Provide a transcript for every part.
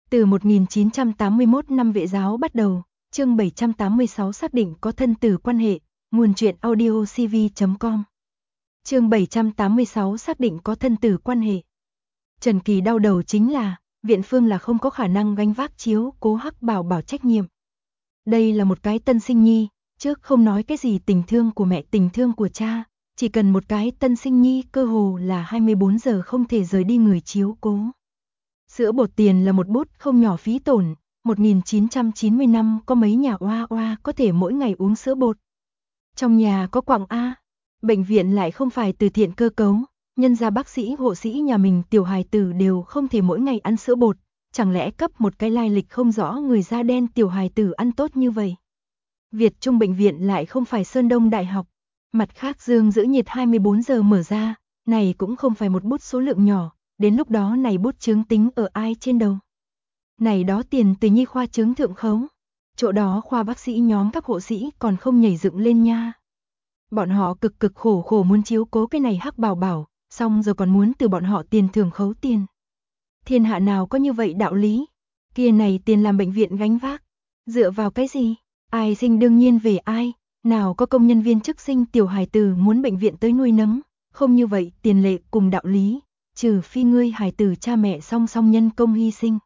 Từ 1981 năm Vệ giáo bắt đầu, chương 786 xác định có thân tử quan hệ, nguồn truyện audio cv.com. Chương 786 xác định có thân tử quan hệ. Trần Kỳ đau đầu chính là, Viện Phương là không có khả năng gánh vác chiếu cố Hắc Bảo Bảo trách nhiệm. Đây là một cái tân sinh nhi, trước không nói cái gì tình thương của mẹ tình thương của cha, chỉ cần một cái tân sinh nhi cơ hồ là 24 giờ không thể rời đi người chiếu cố. Sữa bột tiền là một bút không nhỏ phí tổn, 1990 năm có mấy nhà oa oa có thể mỗi ngày uống sữa bột. Trong nhà có quặng A, bệnh viện lại không phải từ thiện cơ cấu, nhân ra bác sĩ hộ sĩ nhà mình tiểu hài tử đều không thể mỗi ngày ăn sữa bột, chẳng lẽ cấp một cái lai lịch không rõ người da đen tiểu hài tử ăn tốt như vậy. Việt Trung bệnh viện lại không phải Sơn Đông Đại học, mặt khác dương giữ nhiệt 24 giờ mở ra, này cũng không phải một bút số lượng nhỏ. Đến lúc đó này bút chướng tính ở ai trên đầu. Này đó tiền từ nhi khoa chướng thượng khấu. Chỗ đó khoa bác sĩ nhóm các hộ sĩ còn không nhảy dựng lên nha. Bọn họ cực khổ muốn chiếu cố cái này Hắc Bảo Bảo, xong rồi còn muốn từ bọn họ tiền thưởng khấu tiền. Thiên hạ nào có như vậy đạo lý. Kia này tiền làm bệnh viện gánh vác. Dựa vào cái gì? Ai sinh đương nhiên về ai. Nào có công nhân viên chức sinh tiểu hài tử muốn bệnh viện tới nuôi nấng. Không như vậy tiền lệ cùng đạo lý. Trừ phi ngươi hài tử cha mẹ song song nhân công hy sinh.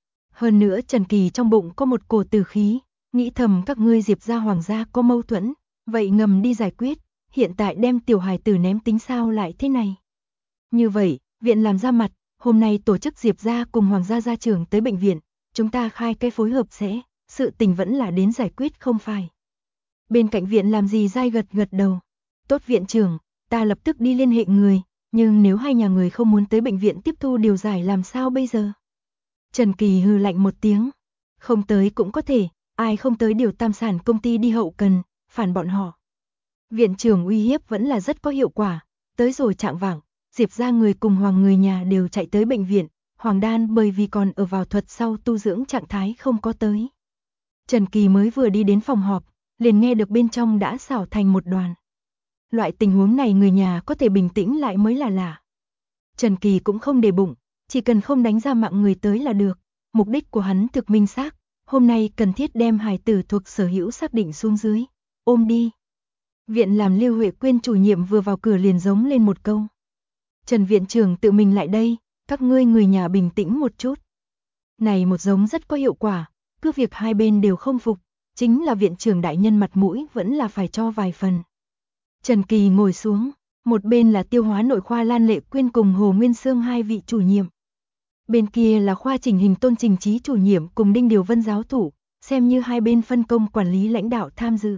Hơn nữa Trần Kỳ trong bụng có một cổ tử khí, nghĩ thầm các ngươi Diệp gia Hoàng gia có mâu thuẫn, vậy ngầm đi giải quyết, hiện tại đem tiểu hài tử ném tính sao lại thế này. Như vậy, viện làm ra mặt, hôm nay tổ chức Diệp gia cùng Hoàng gia gia trưởng tới bệnh viện, chúng ta khai cái phối hợp sẽ, sự tình vẫn là đến giải quyết không phải. Bên cạnh viện làm gì dai gật đầu, tốt viện trưởng, ta lập tức đi liên hệ người. Nhưng nếu hai nhà người không muốn tới bệnh viện tiếp thu điều giải làm sao bây giờ? Trần Kỳ hừ lạnh một tiếng. Không tới cũng có thể, ai không tới điều tam sản công ty đi hậu cần, phản bọn họ. Viện trưởng uy hiếp vẫn là rất có hiệu quả. Tới rồi trạng vạng, Diệp gia người cùng Hoàng người nhà đều chạy tới bệnh viện. Hoàng Đan bởi vì còn ở vào thuật sau tu dưỡng trạng thái không có tới. Trần Kỳ mới vừa đi đến phòng họp, liền nghe được bên trong đã xảo thành một đoàn. Loại tình huống này người nhà có thể bình tĩnh lại mới là lạ. Trần Kỳ cũng không để bụng, chỉ cần không đánh ra mạng người tới là được. Mục đích của hắn thực minh xác, hôm nay cần thiết đem hài tử thuộc sở hữu xác định xuống dưới. Ôm đi. Viện làm Lưu Huệ Quyên chủ nhiệm vừa vào cửa liền giống lên một câu. Trần viện trưởng tự mình lại đây, các ngươi người nhà bình tĩnh một chút. Này một giống rất có hiệu quả, cứ việc hai bên đều không phục, chính là viện trưởng đại nhân mặt mũi vẫn là phải cho vài phần. Trần Kỳ ngồi xuống, một bên là tiêu hóa nội khoa Lan Lệ Quyên cùng Hồ Nguyên Sương hai vị chủ nhiệm. Bên kia là khoa chỉnh hình Tôn Trình Trí chủ nhiệm cùng Đinh Điều Vân giáo thủ, xem như hai bên phân công quản lý lãnh đạo tham dự.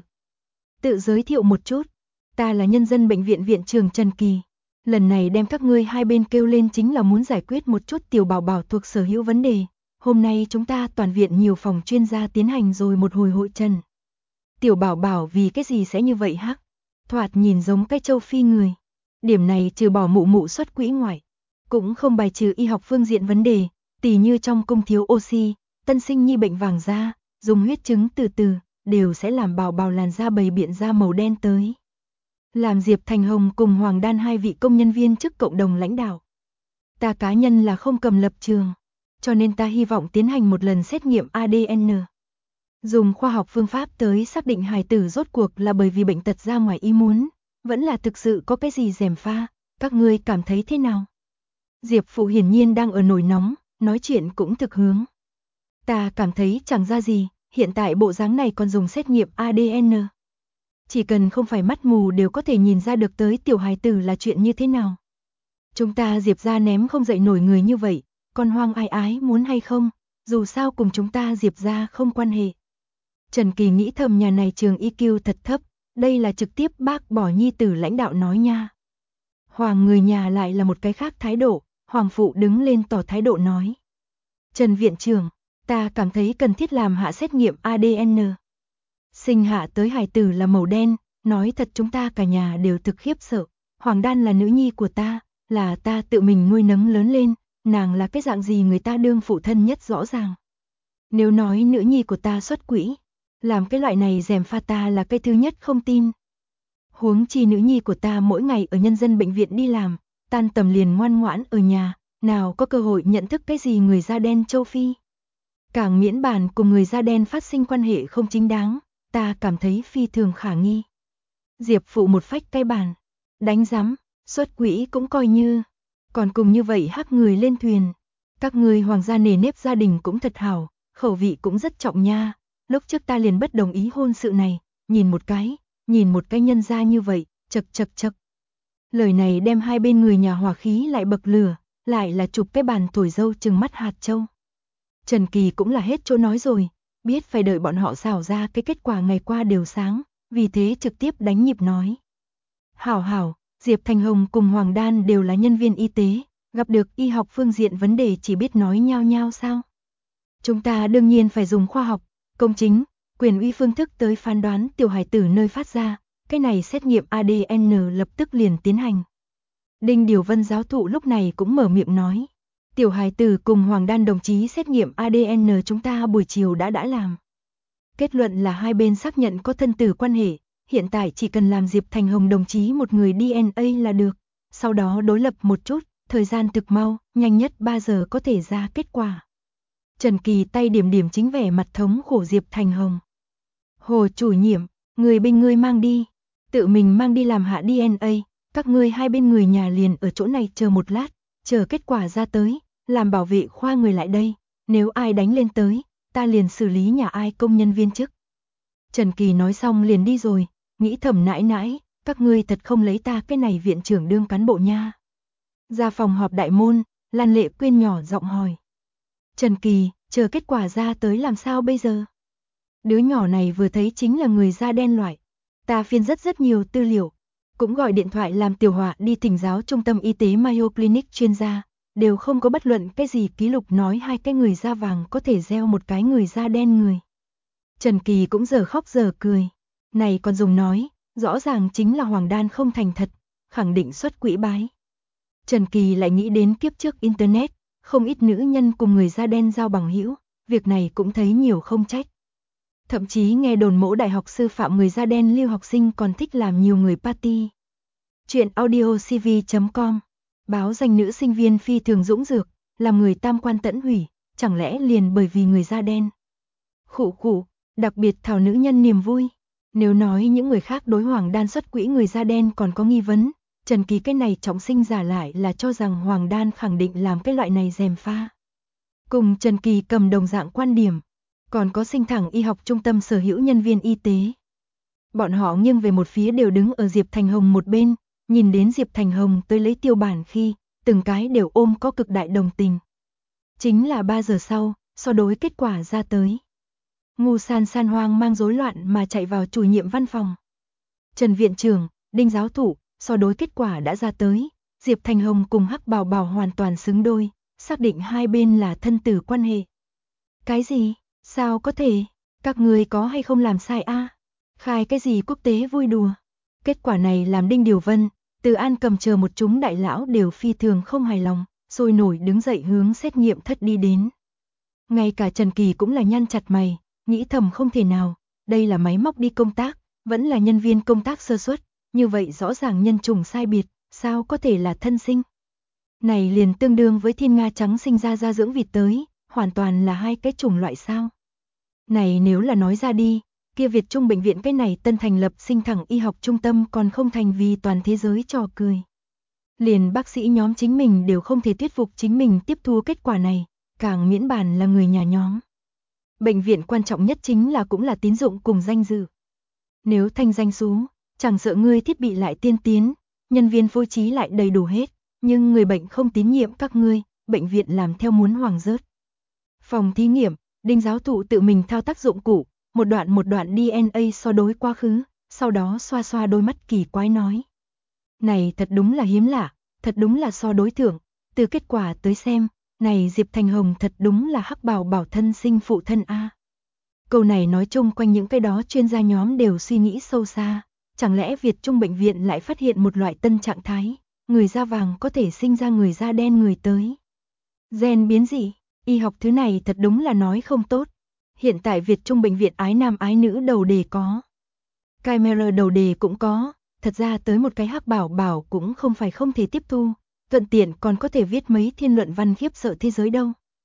Tự giới thiệu một chút, ta là nhân dân bệnh viện viện trưởng Trần Kỳ. Lần này đem các ngươi hai bên kêu lên chính là muốn giải quyết một chút tiểu bảo bảo thuộc sở hữu vấn đề. Hôm nay chúng ta toàn viện nhiều phòng chuyên gia tiến hành rồi một hồi hội trần. Tiểu bảo bảo vì cái gì sẽ như vậy hắc? Thoạt nhìn giống cái châu Phi người. Điểm này trừ bỏ mụ xuất quỹ ngoại, cũng không bài trừ y học phương diện vấn đề, tỉ như trong cung thiếu oxy, tân sinh nhi bệnh vàng da, dùng huyết trứng từ từ, đều sẽ làm bảo bảo làn da bầy biện da màu đen tới. Làm Diệp Thành Hồng cùng Hoàng Đan hai vị công nhân viên chức cộng đồng lãnh đạo. Ta cá nhân là không cầm lập trường, cho nên ta hy vọng tiến hành một lần xét nghiệm ADN. Dùng khoa học phương pháp tới xác định hài tử rốt cuộc là bởi vì bệnh tật ra ngoài ý muốn, vẫn là thực sự có cái gì gièm pha, các ngươi cảm thấy thế nào? Diệp Phụ hiển nhiên đang ở nổi nóng, nói chuyện cũng thực hướng. Ta cảm thấy chẳng ra gì, hiện tại bộ dáng này còn dùng xét nghiệm ADN. Chỉ cần không phải mắt mù đều có thể nhìn ra được tới tiểu hài tử là chuyện như thế nào. Chúng ta Diệp gia ném không dậy nổi người như vậy, con hoang ai ái muốn hay không, dù sao cùng chúng ta Diệp gia không quan hệ. Trần Kỳ nghĩ thầm nhà này trường IQ thật thấp, đây là trực tiếp bác bỏ nhi tử lãnh đạo nói nha. Hoàng người nhà lại là một cái khác thái độ, Hoàng phụ đứng lên tỏ thái độ nói. Trần viện trưởng, ta cảm thấy cần thiết làm hạ xét nghiệm ADN. Sinh hạ tới hài tử là màu đen, nói thật chúng ta cả nhà đều thực khiếp sợ. Hoàng Đan là nữ nhi của ta, là ta tự mình nuôi nấng lớn lên, nàng là cái dạng gì người ta đương phụ thân nhất rõ ràng. Nếu nói nữ nhi của ta xuất quỹ, làm cái loại này gièm pha ta là cái thứ nhất không tin. Huống chi nữ nhi của ta mỗi ngày ở nhân dân bệnh viện đi làm, tan tầm liền ngoan ngoãn ở nhà, nào có cơ hội nhận thức cái gì người da đen châu Phi. Càng miễn bàn cùng người da đen phát sinh quan hệ không chính đáng, ta cảm thấy phi thường khả nghi. Diệp Phụ một phách cái bàn, đánh rắm, xuất quỹ cũng coi như, còn cùng như vậy hắc người lên thuyền. Các ngươi hoàng gia nề nếp gia đình cũng thật hảo, khẩu vị cũng rất trọng nha, lúc trước ta liền bất đồng ý hôn sự này, nhìn một cái nhân gia như vậy, chậc. Lời này đem hai bên người nhà hòa khí lại bậc lửa, lại là chụp cái bàn thổi dâu chừng mắt hạt châu. Trần Kỳ cũng là hết chỗ nói rồi, biết phải đợi bọn họ xào ra cái kết quả ngày qua đều sáng, vì thế trực tiếp đánh nhịp nói. Hảo, Diệp Thành Hồng cùng Hoàng Đan đều là nhân viên y tế, gặp được y học phương diện vấn đề chỉ biết nói nhao sao. Chúng ta đương nhiên phải dùng khoa học, công chính, quyền uy phương thức tới phán đoán tiểu hài tử nơi phát ra, cái này xét nghiệm ADN lập tức liền tiến hành. Đinh Điều Vân giáo thụ lúc này cũng mở miệng nói. Tiểu hài tử cùng Hoàng Đan đồng chí xét nghiệm ADN chúng ta buổi chiều đã làm. Kết luận là hai bên xác nhận có thân tử quan hệ, hiện tại chỉ cần làm Diệp Thành Hồng đồng chí một người DNA là được, sau đó đối lập một chút, thời gian thực mau, nhanh nhất 3 giờ có thể ra kết quả. Trần Kỳ tay điểm chính vẻ mặt thống khổ Diệp Thành Hồng. Hồ chủ nhiệm, người bên ngươi mang đi, tự mình mang đi làm hạ DNA, các ngươi hai bên người nhà liền ở chỗ này chờ một lát, chờ kết quả ra tới, làm bảo vệ khoa người lại đây, nếu ai đánh lên tới, ta liền xử lý nhà ai công nhân viên chức. Trần Kỳ nói xong liền đi rồi, nghĩ thầm nãi, các ngươi thật không lấy ta cái này viện trưởng đương cán bộ nha. Ra phòng họp đại môn, Lan Lệ Quyên nhỏ giọng hỏi. Trần Kỳ, chờ kết quả ra tới làm sao bây giờ? Đứa nhỏ này vừa thấy chính là người da đen loại. Ta phiên rất nhiều tư liệu, cũng gọi điện thoại làm Tiểu Họa đi thỉnh giáo trung tâm y tế Mayo Clinic chuyên gia, đều không có bất luận cái gì ký lục nói hai cái người da vàng có thể gieo một cái người da đen người. Trần Kỳ cũng giờ khóc giờ cười. Này còn dùng nói, rõ ràng chính là Hoàng Đan không thành thật, khẳng định xuất quỹ bái. Trần Kỳ lại nghĩ đến kiếp trước Internet, không ít nữ nhân cùng người da đen giao bằng hữu, việc này cũng thấy nhiều không trách. Thậm chí nghe đồn mẫu đại học sư phạm người da đen lưu học sinh còn thích làm nhiều người party. Chuyện audiocv.com. Báo danh nữ sinh viên phi thường dũng dược, làm người tam quan tẫn hủy, chẳng lẽ liền bởi vì người da đen. Khụ, đặc biệt thảo nữ nhân niềm vui. Nếu nói những người khác đối Hoàng Đan xuất quỹ người da đen còn có nghi vấn, Trần Kỳ cái này trọng sinh giả lại là cho rằng Hoàng Đan khẳng định làm cái loại này gièm pha. Cùng Trần Kỳ cầm đồng dạng quan điểm, còn có Sinh Thẳng Y học trung tâm sở hữu nhân viên y tế. Bọn họ nghiêng về một phía đều đứng ở Diệp Thành Hồng một bên, nhìn đến Diệp Thành Hồng tới lấy tiêu bản khi, từng cái đều ôm có cực đại đồng tình. Chính là 3 giờ sau, so đối kết quả ra tới. Ngu san hoang mang rối loạn mà chạy vào chủ nhiệm văn phòng. Trần viện trưởng, Đinh giáo thụ, so đối kết quả đã ra tới, Diệp Thành Hồng cùng Hắc Bảo Bảo hoàn toàn xứng đôi, xác định hai bên là thân tử quan hệ. Cái gì? Sao có thể? Các người có hay không làm sai a? Khai cái gì quốc tế vui đùa? Kết quả này làm Đinh Điều Vân, Từ An Cầm chờ một chúng đại lão đều phi thường không hài lòng, sôi nổi đứng dậy hướng xét nghiệm thất đi đến. Ngay cả Trần Kỳ cũng là nhăn chặt mày, nghĩ thầm không thể nào, đây là máy móc đi công tác, vẫn là nhân viên công tác sơ suất, như vậy rõ ràng nhân chủng sai biệt, sao có thể là thân sinh? Này liền tương đương với thiên nga trắng sinh ra dưỡng vịt tới, hoàn toàn là hai cái chủng loại sao? Này nếu là nói ra đi, kia Việt Trung bệnh viện cái này tân thành lập Sinh Thẳng Y học trung tâm còn không thành vì toàn thế giới trò cười. Liền bác sĩ nhóm chính mình đều không thể thuyết phục chính mình tiếp thu kết quả này, càng miễn bàn là người nhà nhóm. Bệnh viện quan trọng nhất chính là cũng là tín dụng cùng danh dự. Nếu thanh danh xú, chẳng sợ ngươi thiết bị lại tiên tiến, nhân viên phối trí lại đầy đủ hết, nhưng người bệnh không tín nhiệm các ngươi, bệnh viện làm theo muốn hoàng rớt. Phòng thí nghiệm, Đinh giáo thụ tự mình thao tác dụng cụ, một đoạn DNA so đối quá khứ, sau đó xoa xoa đôi mắt kỳ quái nói. Này thật đúng là hiếm lạ, thật đúng là so đối thượng, từ kết quả tới xem, này Diệp Thành Hồng thật đúng là Hắc Bảo Bảo thân sinh phụ thân a. Câu này nói chung quanh những cái đó chuyên gia nhóm đều suy nghĩ sâu xa, chẳng lẽ Việt Trung bệnh viện lại phát hiện một loại tân trạng thái, người da vàng có thể sinh ra người da đen người tới. Gen biến dị, y học thứ này thật đúng là nói không tốt. Hiện tại Việt Trung bệnh viện ái nam ái nữ đầu đề có. Chimera đầu đề cũng có, thật ra tới một cái Hắc Bảo Bảo cũng không phải không thể tiếp thu, thuận tiện còn có thể viết mấy thiên luận văn khiếp sợ thế giới đâu.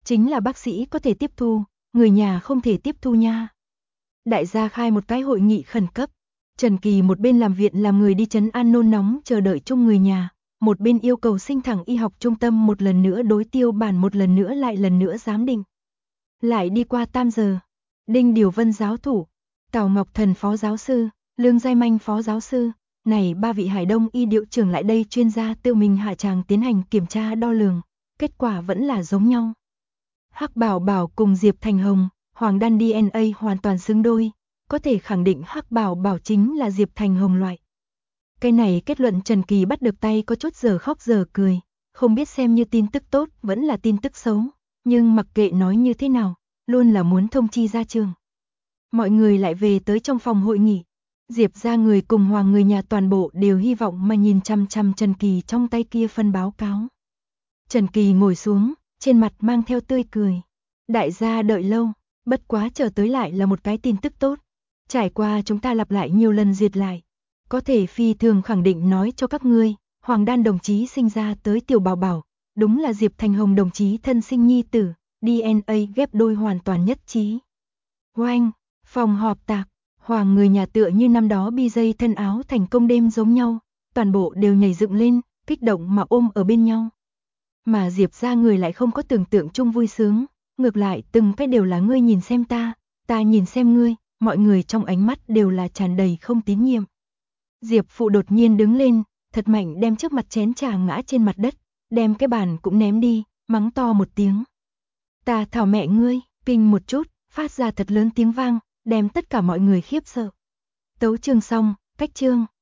Chính là bác sĩ có thể tiếp thu, người nhà không thể tiếp thu nha. Đại gia khai một cái hội nghị khẩn cấp. Trần Kỳ một bên làm viện làm người đi trấn an nôn nóng chờ đợi chung người nhà, một bên yêu cầu Sinh Thẳng Y học trung tâm một lần nữa đối tiêu bản một lần nữa lại lần nữa giám định. Lại đi qua 8 giờ, Đinh Điều Vân giáo thủ, Tào Ngọc Thần phó giáo sư, Lương Giai Manh phó giáo sư, này 3 vị Hải Đông y điệu trưởng lại đây chuyên gia tự mình hạ tràng tiến hành kiểm tra đo lường, kết quả vẫn là giống nhau. Hắc Bảo Bảo cùng Diệp Thành Hồng, Hoàng đan DNA hoàn toàn xứng đôi, có thể khẳng định Hắc Bảo Bảo chính là Diệp Thành Hồng loại. Cái này kết luận Trần Kỳ bắt được tay có chút giờ khóc giờ cười, không biết xem như tin tức tốt vẫn là tin tức xấu, nhưng mặc kệ nói như thế nào, luôn là muốn thông chi ra trường. Mọi người lại về tới trong phòng hội nghị. Diệp ra người cùng Hoàng người nhà toàn bộ đều hy vọng mà nhìn chăm chăm Trần Kỳ trong tay kia phân báo cáo. Trần Kỳ ngồi xuống, trên mặt mang theo tươi cười. Đại gia đợi lâu, bất quá chờ tới lại là một cái tin tức tốt. Trải qua chúng ta lặp lại nhiều lần duyệt lại. Có thể phi thường khẳng định nói cho các ngươi, Hoàng Đan đồng chí sinh ra tới Tiểu Bảo Bảo, đúng là Diệp Thành Hồng đồng chí thân sinh nhi tử, DNA ghép đôi hoàn toàn nhất trí. Oanh, phòng họp tạc, Hoàng người nhà tựa như năm đó bi dây thân áo thành công đêm giống nhau, toàn bộ đều nhảy dựng lên, kích động mà ôm ở bên nhau. Mà Diệp ra người lại không có tưởng tượng chung vui sướng, ngược lại từng cái đều là ngươi nhìn xem ta nhìn xem ngươi, mọi người trong ánh mắt đều là tràn đầy không tín nhiệm. Diệp phụ đột nhiên đứng lên, thật mạnh đem trước mặt chén trà ngã trên mặt đất, đem cái bàn cũng ném đi, mắng to một tiếng. Ta thảo mẹ ngươi, kinh một chút, phát ra thật lớn tiếng vang, đem tất cả mọi người khiếp sợ. Tấu chương xong, cách chương.